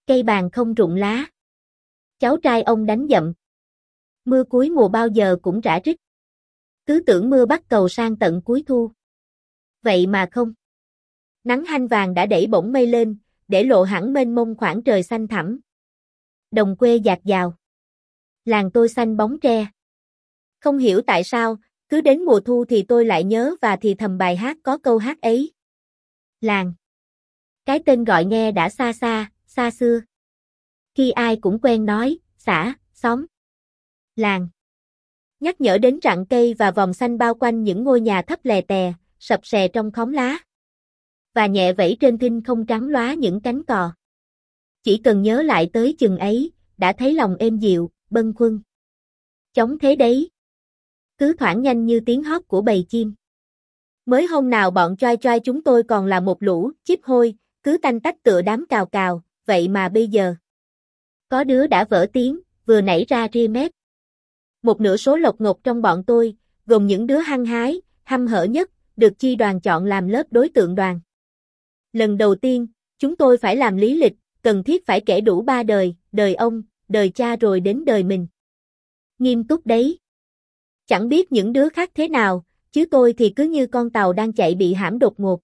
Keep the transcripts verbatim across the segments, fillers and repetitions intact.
Cây bàn không rụng lá. Cháu trai ông đánh dậm. Mưa cuối mùa bao giờ cũng rã rít. Cứ tưởng mưa bắt cầu sang tận cuối thu. Vậy mà không. Nắng hanh vàng đã đẩy bổng mây lên, để lộ hẳn mênh mông khoảng trời xanh thẳm. Đồng quê dạt dào. Làng tôi xanh bóng tre. Không hiểu tại sao, cứ đến mùa thu thì tôi lại nhớ và thì thầm bài hát có câu hát ấy. Làng. Cái tên gọi nghe đã xa xa, xa xưa. Khi ai cũng quen nói, xã, xóm. Làng. Nhắc nhở đến rặng cây và vòng xanh bao quanh những ngôi nhà thấp lè tè, sập sè trong khóm lá. Và nhẹ vẫy trên thinh không trắng lóa những cánh cò. Chỉ cần nhớ lại tới chừng ấy, đã thấy lòng êm dịu, bâng khuâng. Chóng thế đấy. Cứ thoảng nhanh như tiếng hót của bầy chim. Mới hôm nào bọn choai choai chúng tôi còn là một lũ, chíp hôi, cứ tanh tách tựa đám cào cào, vậy mà bây giờ. Có đứa đã vỡ tiếng, vừa nảy ra ria mép. Một nửa số lộc ngột trong bọn tôi, gồm những đứa hăng hái, hăm hở nhất, được chi đoàn chọn làm lớp đối tượng đoàn. Lần đầu tiên, chúng tôi phải làm lý lịch, cần thiết phải kể đủ ba đời, đời ông, đời cha rồi đến đời mình. Nghiêm túc đấy. Chẳng biết những đứa khác thế nào, chứ tôi thì cứ như con tàu đang chạy bị hãm đột ngột.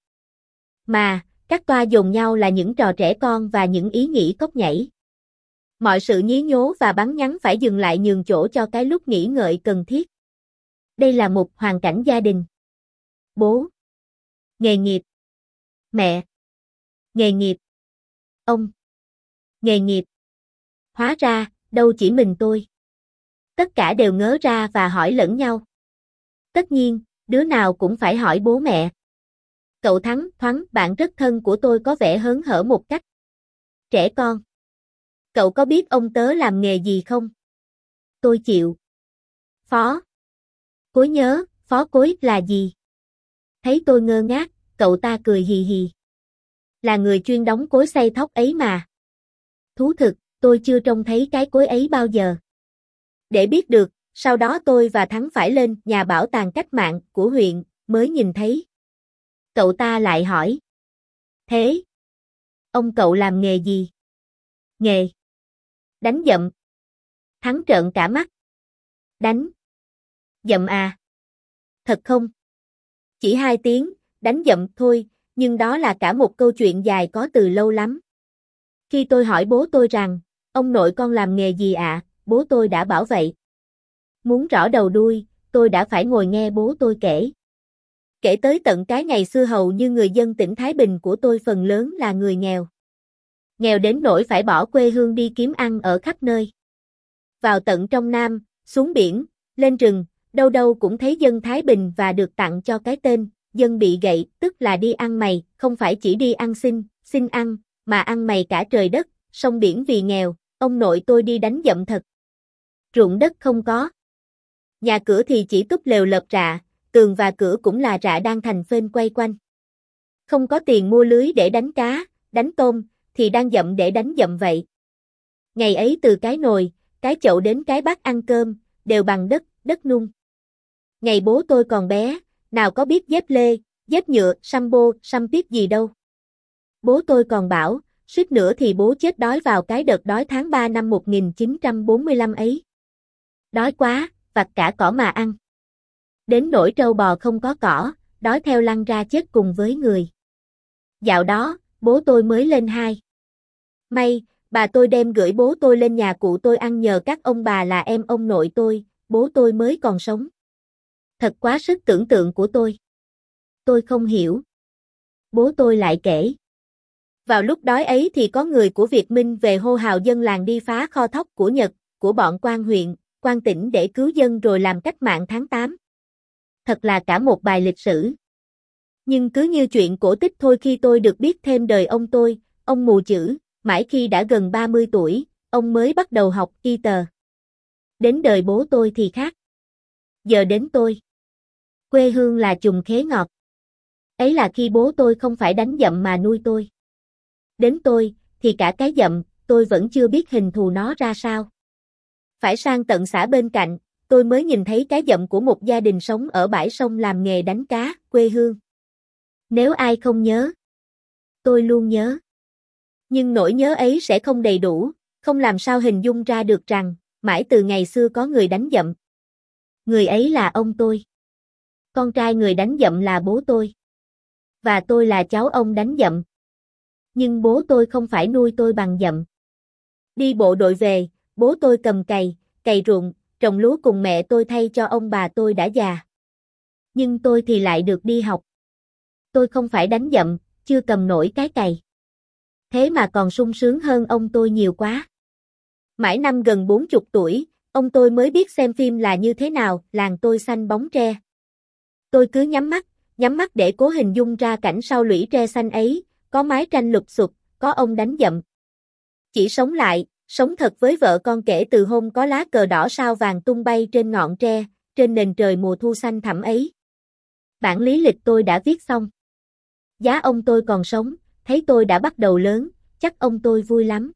Mà, các toa dồn nhau là những trò trẻ con và những ý nghĩ cóc nhảy. Mọi sự nhí nhố và bắn nhắn phải dừng lại nhường chỗ cho cái lúc nghỉ ngợi cần thiết. Đây là một hoàn cảnh gia đình. Bố. Nghề nghiệp. Mẹ. Nghề nghiệp. Ông. Nghề nghiệp. Hóa ra, đâu chỉ mình tôi. Tất cả đều ngớ ra và hỏi lẫn nhau. Tất nhiên, đứa nào cũng phải hỏi bố mẹ. Cậu Thắng, Thoáng, bạn rất thân của tôi có vẻ hớn hở một cách trẻ con. Cậu có biết ông tớ làm nghề gì không? Tôi chịu. Phó. Cối nhớ, phó cối là gì? Thấy tôi ngơ ngác, cậu ta cười hì hì. Là người chuyên đóng cối xay thóc ấy mà. Thú thực, tôi chưa trông thấy cái cối ấy bao giờ. Để biết được, sau đó tôi và Thắng phải lên nhà bảo tàng cách mạng của huyện, mới nhìn thấy. Cậu ta lại hỏi. Thế? Ông cậu làm nghề gì? Nghề. Đánh dậm. Thắng trợn cả mắt. Đánh. Dậm à? Thật không? Chỉ hai tiếng, đánh dậm thôi, nhưng đó là cả một câu chuyện dài có từ lâu lắm. Khi tôi hỏi bố tôi rằng, ông nội con làm nghề gì ạ, à? Bố tôi đã bảo vậy. Muốn rõ đầu đuôi, tôi đã phải ngồi nghe bố tôi kể. Kể tới tận cái ngày xưa hầu như người dân tỉnh Thái Bình của tôi phần lớn là người nghèo. Nghèo đến nỗi phải bỏ quê hương đi kiếm ăn ở khắp nơi. Vào tận trong Nam, xuống biển, lên rừng, đâu đâu cũng thấy dân Thái Bình và được tặng cho cái tên, dân bị gậy, tức là đi ăn mày, không phải chỉ đi ăn xin, xin ăn, mà ăn mày cả trời đất, sông biển vì nghèo, ông nội tôi đi đánh dậm thật. Ruộng đất không có. Nhà cửa thì chỉ túp lều lợp rạ, tường và cửa cũng là rạ đang thành phên quay quanh. Không có tiền mua lưới để đánh cá, đánh tôm, thì đang dậm để đánh dậm vậy. Ngày ấy từ cái nồi, cái chậu đến cái bát ăn cơm, đều bằng đất, đất nung. Ngày bố tôi còn bé, nào có biết dép lê, dép nhựa, xăm bô, xăm tiếp gì đâu. Bố tôi còn bảo, suýt nữa thì bố chết đói vào cái đợt đói tháng ba năm một nghìn chín trăm bốn mươi lăm ấy. Đói quá, vặt cả cỏ mà ăn. Đến nỗi trâu bò không có cỏ, đói theo lăn ra chết cùng với người. Dạo đó, bố tôi mới lên hai. May, bà tôi đem gửi bố tôi lên nhà cụ tôi ăn nhờ các ông bà là em ông nội tôi, bố tôi mới còn sống. Thật quá sức tưởng tượng của tôi. Tôi không hiểu. Bố tôi lại kể. Vào lúc đói ấy thì có người của Việt Minh về hô hào dân làng đi phá kho thóc của Nhật, của bọn quan huyện, quan tỉnh để cứu dân rồi làm cách mạng tháng tám. Thật là cả một bài lịch sử. Nhưng cứ như chuyện cổ tích thôi khi tôi được biết thêm đời ông tôi, ông mù chữ, mãi khi đã gần ba mươi tuổi, ông mới bắt đầu học y tờ. Đến đời bố tôi thì khác. Giờ đến tôi. Quê hương là chùm khế ngọt. Ấy là khi bố tôi không phải đánh dậm mà nuôi tôi. Đến tôi, thì cả cái dậm, tôi vẫn chưa biết hình thù nó ra sao. Phải sang tận xã bên cạnh, tôi mới nhìn thấy cái dậm của một gia đình sống ở bãi sông làm nghề đánh cá, quê hương. Nếu ai không nhớ, tôi luôn nhớ. Nhưng nỗi nhớ ấy sẽ không đầy đủ, không làm sao hình dung ra được rằng, mãi từ ngày xưa có người đánh dậm. Người ấy là ông tôi. Con trai người đánh dậm là bố tôi. Và tôi là cháu ông đánh dậm. Nhưng bố tôi không phải nuôi tôi bằng dậm. Đi bộ đội về, bố tôi cầm cày, cày ruộng, trồng lúa cùng mẹ tôi thay cho ông bà tôi đã già. Nhưng tôi thì lại được đi học. Tôi không phải đánh dậm, chưa cầm nổi cái cày. Thế mà còn sung sướng hơn ông tôi nhiều quá. Mãi năm gần bốn chục tuổi, ông tôi mới biết xem phim là như thế nào, làng tôi xanh bóng tre. Tôi cứ nhắm mắt, nhắm mắt để cố hình dung ra cảnh sau lũy tre xanh ấy, có mái tranh lụp xụp, có ông đánh dậm. Chỉ sống lại, sống thật với vợ con kể từ hôm có lá cờ đỏ sao vàng tung bay trên ngọn tre, trên nền trời mùa thu xanh thẳm ấy. Bản lý lịch tôi đã viết xong. Giá ông tôi còn sống, thấy tôi đã bắt đầu lớn, chắc ông tôi vui lắm.